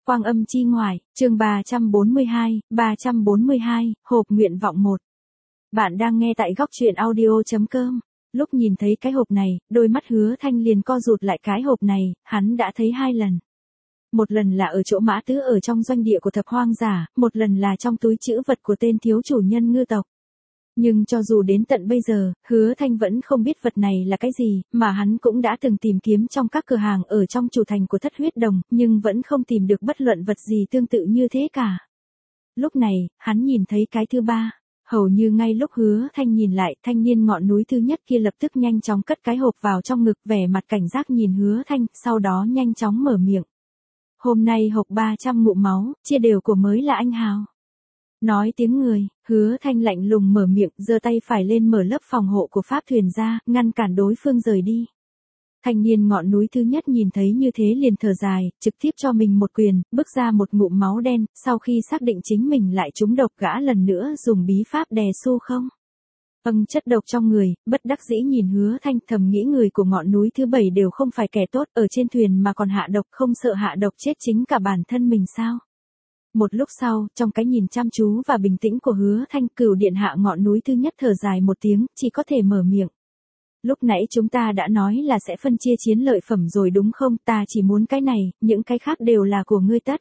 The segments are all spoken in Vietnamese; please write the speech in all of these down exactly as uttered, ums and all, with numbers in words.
Quang âm chi ngoại, chương ba trăm bốn mươi hai, ba trăm bốn mươi hai, hộp nguyện vọng một. Bạn đang nghe tại góc truyện audio.com. Lúc nhìn thấy cái hộp này, đôi mắt Hứa Thanh liền co rụt lại. Cái hộp này, hắn đã thấy hai lần. Một lần là ở chỗ Mã Tứ ở trong doanh địa của Thập Hoang Giả, một lần là trong túi trữ vật của tên thiếu chủ nhân ngư tộc. Nhưng cho dù đến tận bây giờ, Hứa Thanh vẫn không biết vật này là cái gì, mà hắn cũng đã từng tìm kiếm trong các cửa hàng ở trong chủ thành của Thất Huyết Đồng, nhưng vẫn không tìm được bất luận vật gì tương tự như thế cả. Lúc này, hắn nhìn thấy cái thứ ba. Hầu như ngay lúc Hứa Thanh nhìn lại, thanh niên ngọn núi thứ nhất kia lập tức nhanh chóng cất cái hộp vào trong ngực, vẻ mặt cảnh giác nhìn Hứa Thanh, sau đó nhanh chóng mở miệng. Hôm nay hộp ba trăm ngụm máu, chia đều của mới là anh Hào. Nói tiếng người, Hứa Thanh lạnh lùng mở miệng, giơ tay phải lên mở lớp phòng hộ của pháp thuyền ra, ngăn cản đối phương rời đi. Thanh niên ngọn núi thứ nhất nhìn thấy như thế liền thở dài, trực tiếp cho mình một quyền, bước ra một ngụm máu đen, sau khi xác định chính mình lại trúng độc, gã lần nữa dùng bí pháp đè su không. Âng chất độc trong người, bất đắc dĩ nhìn Hứa Thanh, thầm nghĩ người của ngọn núi thứ bảy đều không phải kẻ tốt, ở trên thuyền mà còn hạ độc, không sợ hạ độc chết chính cả bản thân mình sao. Một lúc sau, trong cái nhìn chăm chú và bình tĩnh của Hứa Thanh, Cửu điện hạ ngọn núi thứ nhất thở dài một tiếng, chỉ có thể mở miệng. Lúc nãy chúng ta đã nói là sẽ phân chia chiến lợi phẩm rồi đúng không, ta chỉ muốn cái này, những cái khác đều là của ngươi tất.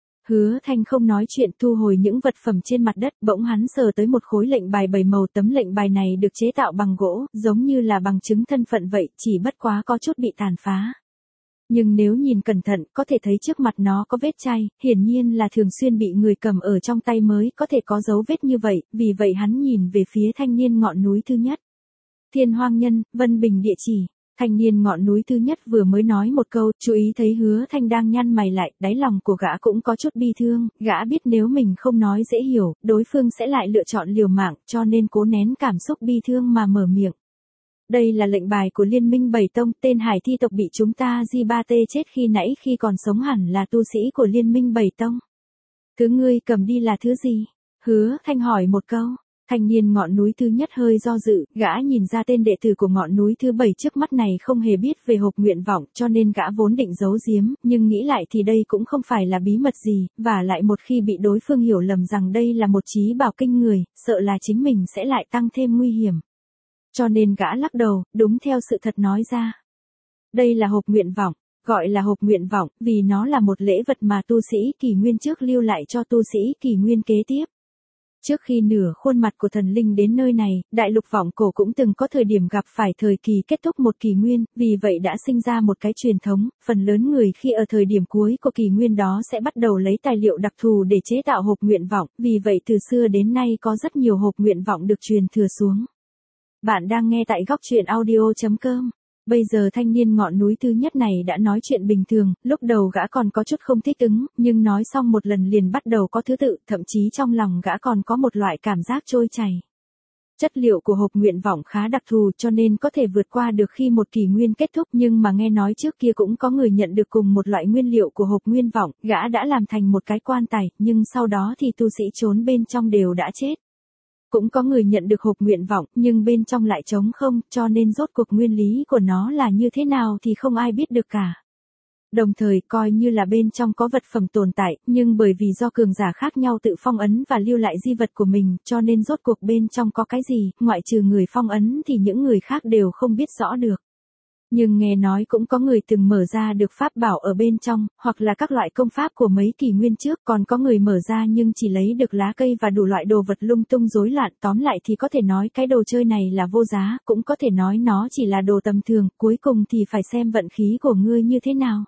Hứa Thanh không nói chuyện, thu hồi những vật phẩm trên mặt đất, bỗng hắn sờ tới một khối lệnh bài bảy màu. Tấm lệnh bài này được chế tạo bằng gỗ, giống như là bằng chứng thân phận vậy, chỉ bất quá có chút bị tàn phá. Nhưng nếu nhìn cẩn thận, có thể thấy trước mặt nó có vết chai, hiển nhiên là thường xuyên bị người cầm ở trong tay mới có thể có dấu vết như vậy, vì vậy hắn nhìn về phía thanh niên ngọn núi thứ nhất. Thiên Hoang Nhân, Vân Bình địa chỉ. Thanh niên ngọn núi thứ nhất vừa mới nói một câu, chú ý thấy Hứa Thanh đang nhăn mày lại, đáy lòng của gã cũng có chút bi thương, gã biết nếu mình không nói dễ hiểu, đối phương sẽ lại lựa chọn liều mạng, cho nên cố nén cảm xúc bi thương mà mở miệng. Đây là lệnh bài của Liên minh Bảy Tông, tên Hải Thi tộc bị chúng ta Di Ba Tê chết khi nãy khi còn sống hẳn là tu sĩ của Liên minh Bảy Tông. Thứ ngươi cầm đi là thứ gì? Hứa Thanh hỏi một câu. Thanh niên ngọn núi thứ nhất hơi do dự, gã nhìn ra tên đệ tử của ngọn núi thứ bảy trước mắt này không hề biết về hộp nguyện vọng, cho nên gã vốn định giấu giếm, nhưng nghĩ lại thì đây cũng không phải là bí mật gì, và lại một khi bị đối phương hiểu lầm rằng đây là một trí bảo kinh người, sợ là chính mình sẽ lại tăng thêm nguy hiểm. Cho nên gã lắc đầu, đúng theo sự thật nói ra. Đây là hộp nguyện vọng, gọi là hộp nguyện vọng, vì nó là một lễ vật mà tu sĩ kỷ nguyên trước lưu lại cho tu sĩ kỷ nguyên kế tiếp. Trước khi nửa khuôn mặt của thần linh đến nơi này, đại lục vọng cổ cũng từng có thời điểm gặp phải thời kỳ kết thúc một kỷ nguyên, vì vậy đã sinh ra một cái truyền thống, phần lớn người khi ở thời điểm cuối của kỷ nguyên đó sẽ bắt đầu lấy tài liệu đặc thù để chế tạo hộp nguyện vọng, vì vậy từ xưa đến nay có rất nhiều hộp nguyện vọng được truyền thừa xuống. Bạn đang nghe tại góc truyện audio.com. Bây giờ thanh niên ngọn núi thứ nhất này đã nói chuyện bình thường, lúc đầu gã còn có chút không thích ứng, nhưng nói xong một lần liền bắt đầu có thứ tự, thậm chí trong lòng gã còn có một loại cảm giác trôi chảy. Chất liệu của hộp nguyện vọng khá đặc thù cho nên có thể vượt qua được khi một kỷ nguyên kết thúc, nhưng mà nghe nói trước kia cũng có người nhận được cùng một loại nguyên liệu của hộp nguyên vọng, gã đã làm thành một cái quan tài, nhưng sau đó thì tu sĩ trốn bên trong đều đã chết. Cũng có người nhận được hộp nguyện vọng, nhưng bên trong lại trống không, cho nên rốt cuộc nguyên lý của nó là như thế nào thì không ai biết được cả. Đồng thời coi như là bên trong có vật phẩm tồn tại, nhưng bởi vì do cường giả khác nhau tự phong ấn và lưu lại di vật của mình, cho nên rốt cuộc bên trong có cái gì, ngoại trừ người phong ấn thì những người khác đều không biết rõ được. Nhưng nghe nói cũng có người từng mở ra được pháp bảo ở bên trong, hoặc là các loại công pháp của mấy kỷ nguyên trước, còn có người mở ra nhưng chỉ lấy được lá cây và đủ loại đồ vật lung tung rối loạn, tóm lại thì có thể nói cái đồ chơi này là vô giá, cũng có thể nói nó chỉ là đồ tầm thường, cuối cùng thì phải xem vận khí của ngươi như thế nào.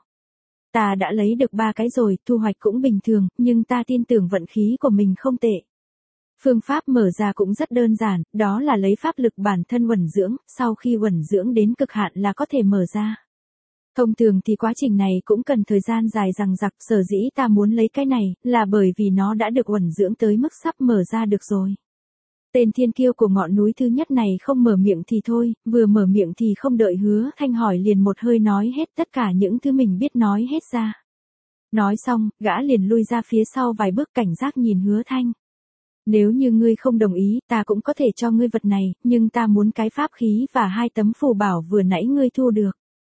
Ta đã lấy được ba cái rồi, thu hoạch cũng bình thường, nhưng ta tin tưởng vận khí của mình không tệ. Phương pháp mở ra cũng rất đơn giản, đó là lấy pháp lực bản thân uẩn dưỡng, sau khi uẩn dưỡng đến cực hạn là có thể mở ra. Thông thường thì quá trình này cũng cần thời gian dài dằng dặc, sở dĩ ta muốn lấy cái này, là bởi vì nó đã được uẩn dưỡng tới mức sắp mở ra được rồi. Tên thiên kiêu của ngọn núi thứ nhất này không mở miệng thì thôi, vừa mở miệng thì không đợi Hứa Thanh hỏi liền một hơi nói hết tất cả những thứ mình biết nói hết ra. Nói xong, gã liền lui ra phía sau vài bước cảnh giác nhìn Hứa Thanh. Nếu như ngươi không đồng ý, ta cũng có thể cho ngươi vật này, nhưng ta muốn cái pháp khí và hai tấm phù bảo vừa nãy ngươi thu được.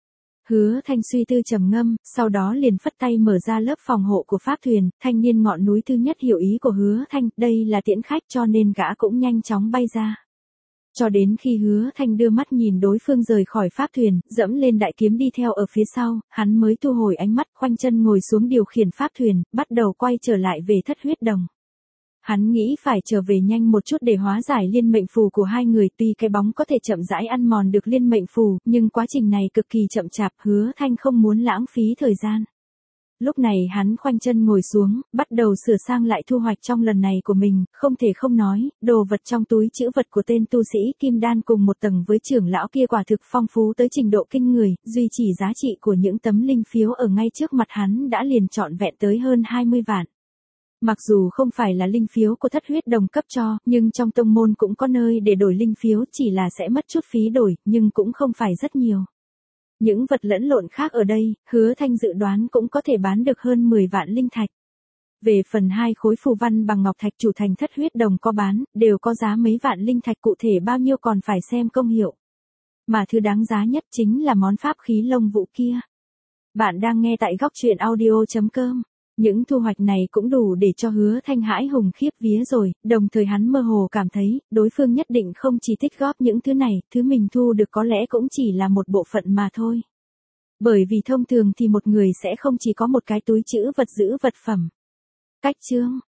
Hứa Thanh suy tư trầm ngâm, sau đó liền phất tay mở ra lớp phòng hộ của pháp thuyền, thanh niên ngọn núi thứ nhất hiểu ý của Hứa Thanh, đây là tiễn khách cho nên gã cũng nhanh chóng bay ra. Cho đến khi Hứa Thanh đưa mắt nhìn đối phương rời khỏi pháp thuyền, dẫm lên đại kiếm đi theo ở phía sau, hắn mới thu hồi ánh mắt, khoanh chân ngồi xuống điều khiển pháp thuyền, bắt đầu quay trở lại về Thất Huyết Đồng. Hắn nghĩ phải trở về nhanh một chút để hóa giải liên mệnh phù của hai người, tuy cái bóng có thể chậm rãi ăn mòn được liên mệnh phù, nhưng quá trình này cực kỳ chậm chạp, Hứa Thanh không muốn lãng phí thời gian. Lúc này hắn khoanh chân ngồi xuống, bắt đầu sửa sang lại thu hoạch trong lần này của mình, không thể không nói, đồ vật trong túi trữ vật của tên tu sĩ Kim Đan cùng một tầng với trưởng lão kia quả thực phong phú tới trình độ kinh người, duy trì giá trị của những tấm linh phiếu ở ngay trước mặt hắn đã liền trọn vẹn tới hơn hai mươi vạn. Mặc dù không phải là linh phiếu của Thất Huyết Đồng cấp cho, nhưng trong tông môn cũng có nơi để đổi linh phiếu, chỉ là sẽ mất chút phí đổi, nhưng cũng không phải rất nhiều. Những vật lẫn lộn khác ở đây, Hứa Thanh dự đoán cũng có thể bán được hơn mười vạn linh thạch. Về phần hai khối phù văn bằng ngọc thạch chủ thành Thất Huyết Đồng có bán, đều có giá mấy vạn linh thạch, cụ thể bao nhiêu còn phải xem công hiệu. Mà thứ đáng giá nhất chính là món pháp khí lông vũ kia. Bạn đang nghe tại góc truyện audio chấm com. Những thu hoạch này cũng đủ để cho Hứa Thanh hãi hùng khiếp vía rồi, đồng thời hắn mơ hồ cảm thấy, đối phương nhất định không chỉ tích góp những thứ này, thứ mình thu được có lẽ cũng chỉ là một bộ phận mà thôi. Bởi vì thông thường thì một người sẽ không chỉ có một cái túi trữ vật giữ vật phẩm. Cách chương,